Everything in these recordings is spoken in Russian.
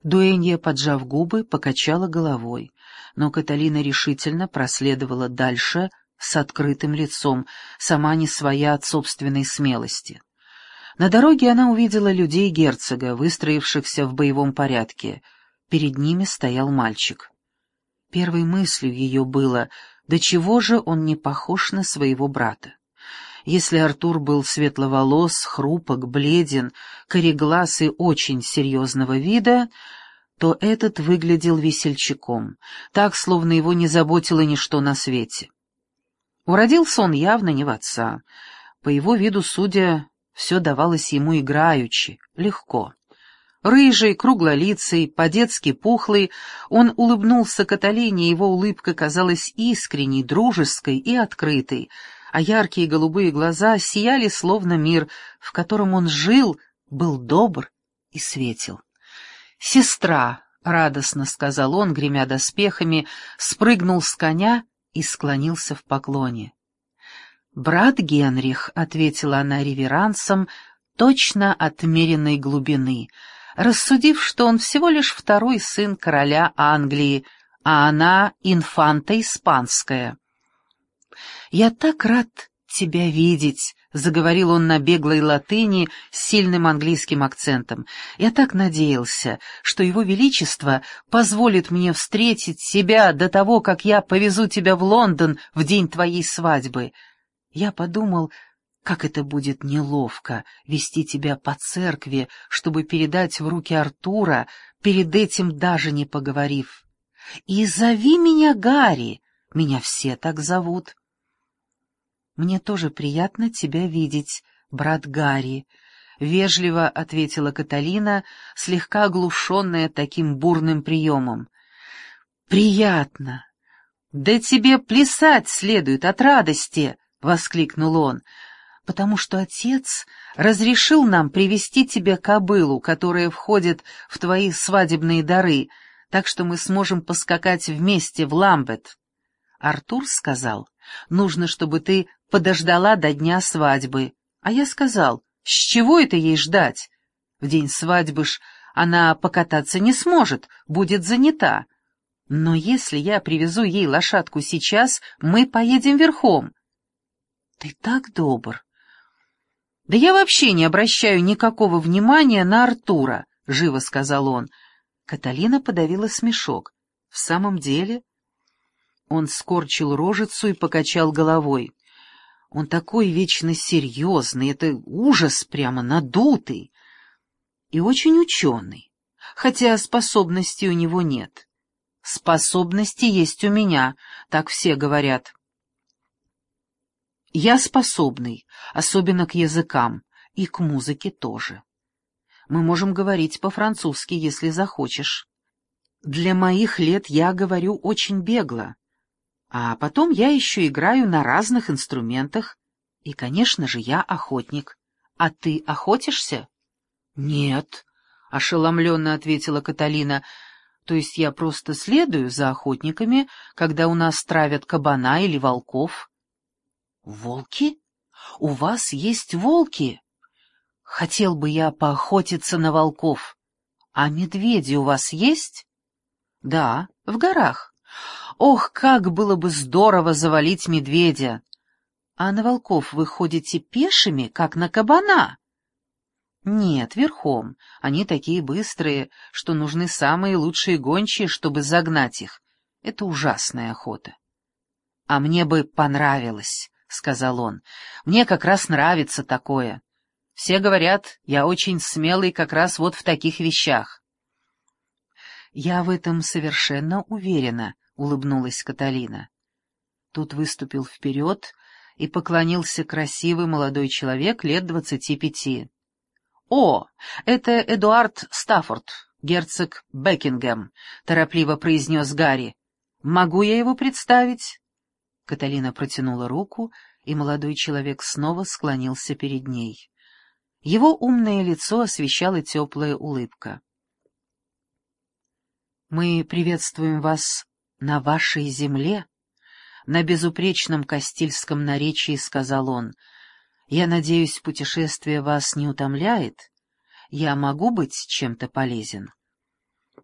Дуэнья, поджав губы, покачала головой, но Каталина решительно проследовала дальше с открытым лицом, сама не своя от собственной смелости. На дороге она увидела людей герцога, выстроившихся в боевом порядке. Перед ними стоял мальчик. Первой мыслью ее было, до чего же он не похож на своего брата. Если Артур был светловолос, хрупок, бледен, кореглаз и очень серьезного вида, то этот выглядел весельчаком, так, словно его не заботило ничто на свете. Уродился он явно не в отца. По его виду, судя, все давалось ему играючи, легко. Рыжий, круглолицый, по-детски пухлый, он улыбнулся Каталине, его улыбка казалась искренней, дружеской и открытой, а яркие голубые глаза сияли, словно мир, в котором он жил, был добр и светел. «Сестра!» — радостно сказал он, гремя доспехами, спрыгнул с коня и склонился в поклоне. «Брат Генрих», — ответила она реверансом точно отмеренной глубины, рассудив, что он всего лишь второй сын короля Англии, а она инфанта испанская. «Я так рад тебя видеть», — заговорил он на беглой латыни с сильным английским акцентом. «Я так надеялся, что его величество позволит мне встретить тебя до того, как я повезу тебя в Лондон в день твоей свадьбы. Я подумал, как это будет неловко вести тебя по церкви, чтобы передать в руки Артура, перед этим даже не поговорив. И зови меня Гарри, меня все так зовут». «Мне тоже приятно тебя видеть, брат Гарри», — вежливо ответила Каталина, слегка оглушенная таким бурным приемом. «Приятно! Да тебе плясать следует от радости!» — воскликнул он, «потому что отец разрешил нам привезти тебе кобылу, которая входит в твои свадебные дары, так что мы сможем поскакать вместе в Ламбет. Артур сказал, нужно, чтобы ты подождала до дня свадьбы, а я сказал, с чего это ей ждать? В день свадьбы ж она покататься не сможет, будет занята. Но если я привезу ей лошадку сейчас, мы поедем верхом». «Ты так добр». «Да я вообще не обращаю никакого внимания на Артура», — живо сказал он. Каталина подавила смешок. «В самом деле?» Он скорчил рожицу и покачал головой. «Он такой вечно серьезный, это ужас прямо, надутый. И очень ученый, хотя способностей у него нет. Способности есть у меня, так все говорят. Я способный, особенно к языкам, и к музыке тоже. Мы можем говорить по-французски, если захочешь. Для моих лет я говорю очень бегло. А потом я еще играю на разных инструментах. И, конечно же, я охотник. А ты охотишься?» «Нет», — ошеломленно ответила Каталина. «То есть я просто следую за охотниками, когда у нас травят кабана или волков». «Волки? У вас есть волки? Хотел бы я поохотиться на волков. А медведи у вас есть?» «Да, в горах. Ох, как было бы здорово завалить медведя! А на волков вы ходите пешими, как на кабана?» «Нет, верхом. Они такие быстрые, что нужны самые лучшие гончие, чтобы загнать их. Это ужасная охота». «А мне бы понравилось», — сказал он. «Мне как раз нравится такое. Все говорят, я очень смелый как раз вот в таких вещах». «Я в этом совершенно уверена», — улыбнулась Каталина. Тут выступил вперед и поклонился красивый молодой человек лет 25. «О, это Эдуард Стаффорд, герцог Бекингем», — торопливо произнес Гарри. «Могу я его представить?» Каталина протянула руку, и молодой человек снова склонился перед ней. Его умное лицо освещала теплая улыбка. «Мы приветствуем вас на вашей земле», — на безупречном кастильском наречии сказал он. «Я надеюсь, путешествие вас не утомляет? Я могу быть чем-то полезен?»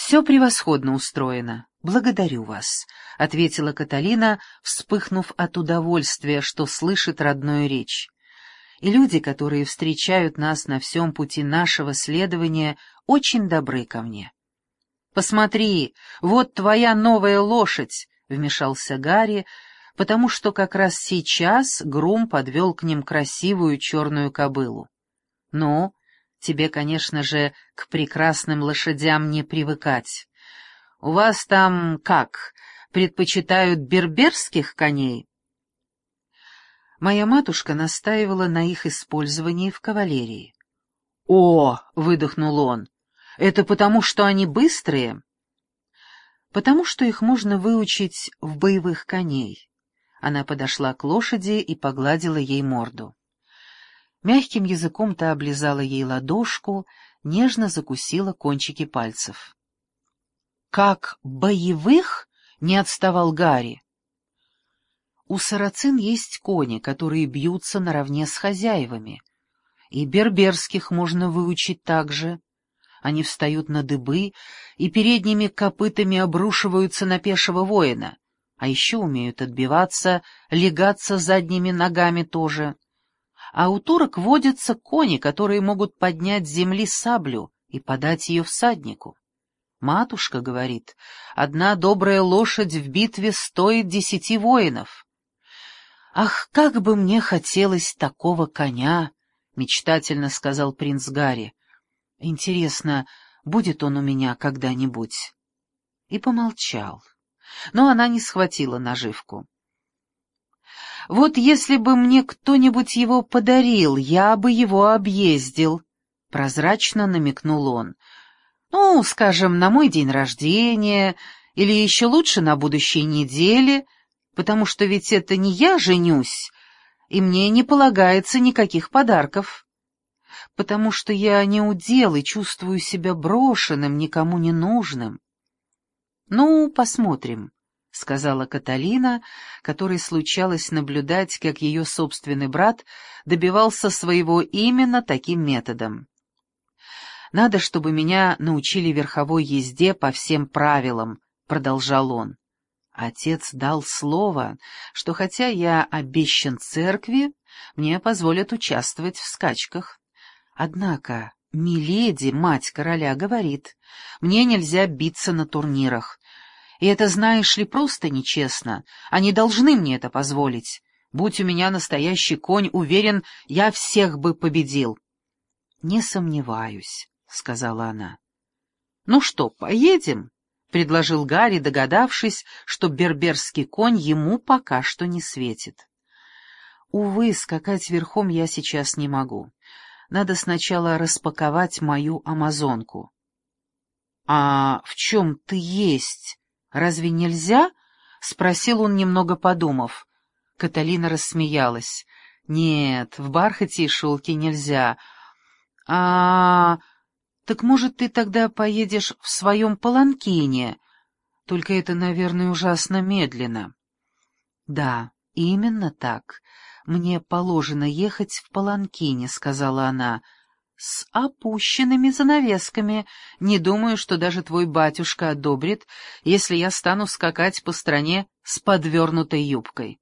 «Все превосходно устроено. Благодарю вас», — ответила Каталина, вспыхнув от удовольствия, что слышит родную речь. «И люди, которые встречают нас на всем пути нашего следования, очень добры ко мне». «Посмотри, вот твоя новая лошадь», — вмешался Гарри, потому что как раз сейчас грум подвел к ним красивую черную кобылу. «Ну, тебе, конечно же, к прекрасным лошадям не привыкать. У вас там как, предпочитают берберских коней?» Моя матушка настаивала на их использовании в кавалерии. «О!» — выдохнул он. «Это потому, что они быстрые?» «Потому что их можно выучить в боевых коней». Она подошла к лошади и погладила ей морду. Мягким языком та облизала ей ладошку, нежно закусила кончики пальцев. «Как боевых?» — не отставал Гарри. «У сарацин есть кони, которые бьются наравне с хозяевами. И берберских можно выучить так же. Они встают на дыбы и передними копытами обрушиваются на пешего воина, а еще умеют отбиваться, легаться задними ногами тоже. А у турок водятся кони, которые могут поднять с земли саблю и подать ее всаднику. Матушка говорит, одна добрая лошадь в битве стоит 10 воинов. Ах, как бы мне хотелось такого коня!» — мечтательно сказал принц Гарри. «Интересно, будет он у меня когда-нибудь?» И помолчал. Но она не схватила наживку. «Вот если бы мне кто-нибудь его подарил, я бы его объездил», — прозрачно намекнул он. «Ну, скажем, на мой день рождения, или еще лучше на будущей неделе, потому что ведь это не я женюсь, и мне не полагается никаких подарков. Потому что я не удел и чувствую себя брошенным, никому не нужным». «Ну, посмотрим», — сказала Каталина, которой случалось наблюдать, как ее собственный брат добивался своего именно таким методом. «Надо, чтобы меня научили верховой езде по всем правилам», — продолжал он. «Отец дал слово, что хотя я обещан церкви, мне позволят участвовать в скачках. Однако миледи, мать короля, говорит, мне нельзя биться на турнирах. И это, знаешь ли, просто нечестно. Они должны мне это позволить. Будь у меня настоящий конь, уверен, я всех бы победил». «Не сомневаюсь», — сказала она. «Ну что, поедем?» — предложил Гарри, догадавшись, что берберский конь ему пока что не светит. «Увы, скакать верхом я сейчас не могу. Надо сначала распаковать мою амазонку». «А в чем ты есть? Разве нельзя?» — спросил он, немного подумав. Каталина рассмеялась. «Нет, в бархате и шелке нельзя. Так, может, ты тогда поедешь в своем паланкине? Только это, наверное, ужасно медленно». «Да, именно так. Мне положено ехать в паланкине», — сказала она. «С опущенными занавесками. Не думаю, что даже твой батюшка одобрит, если я стану скакать по стране с подвернутой юбкой».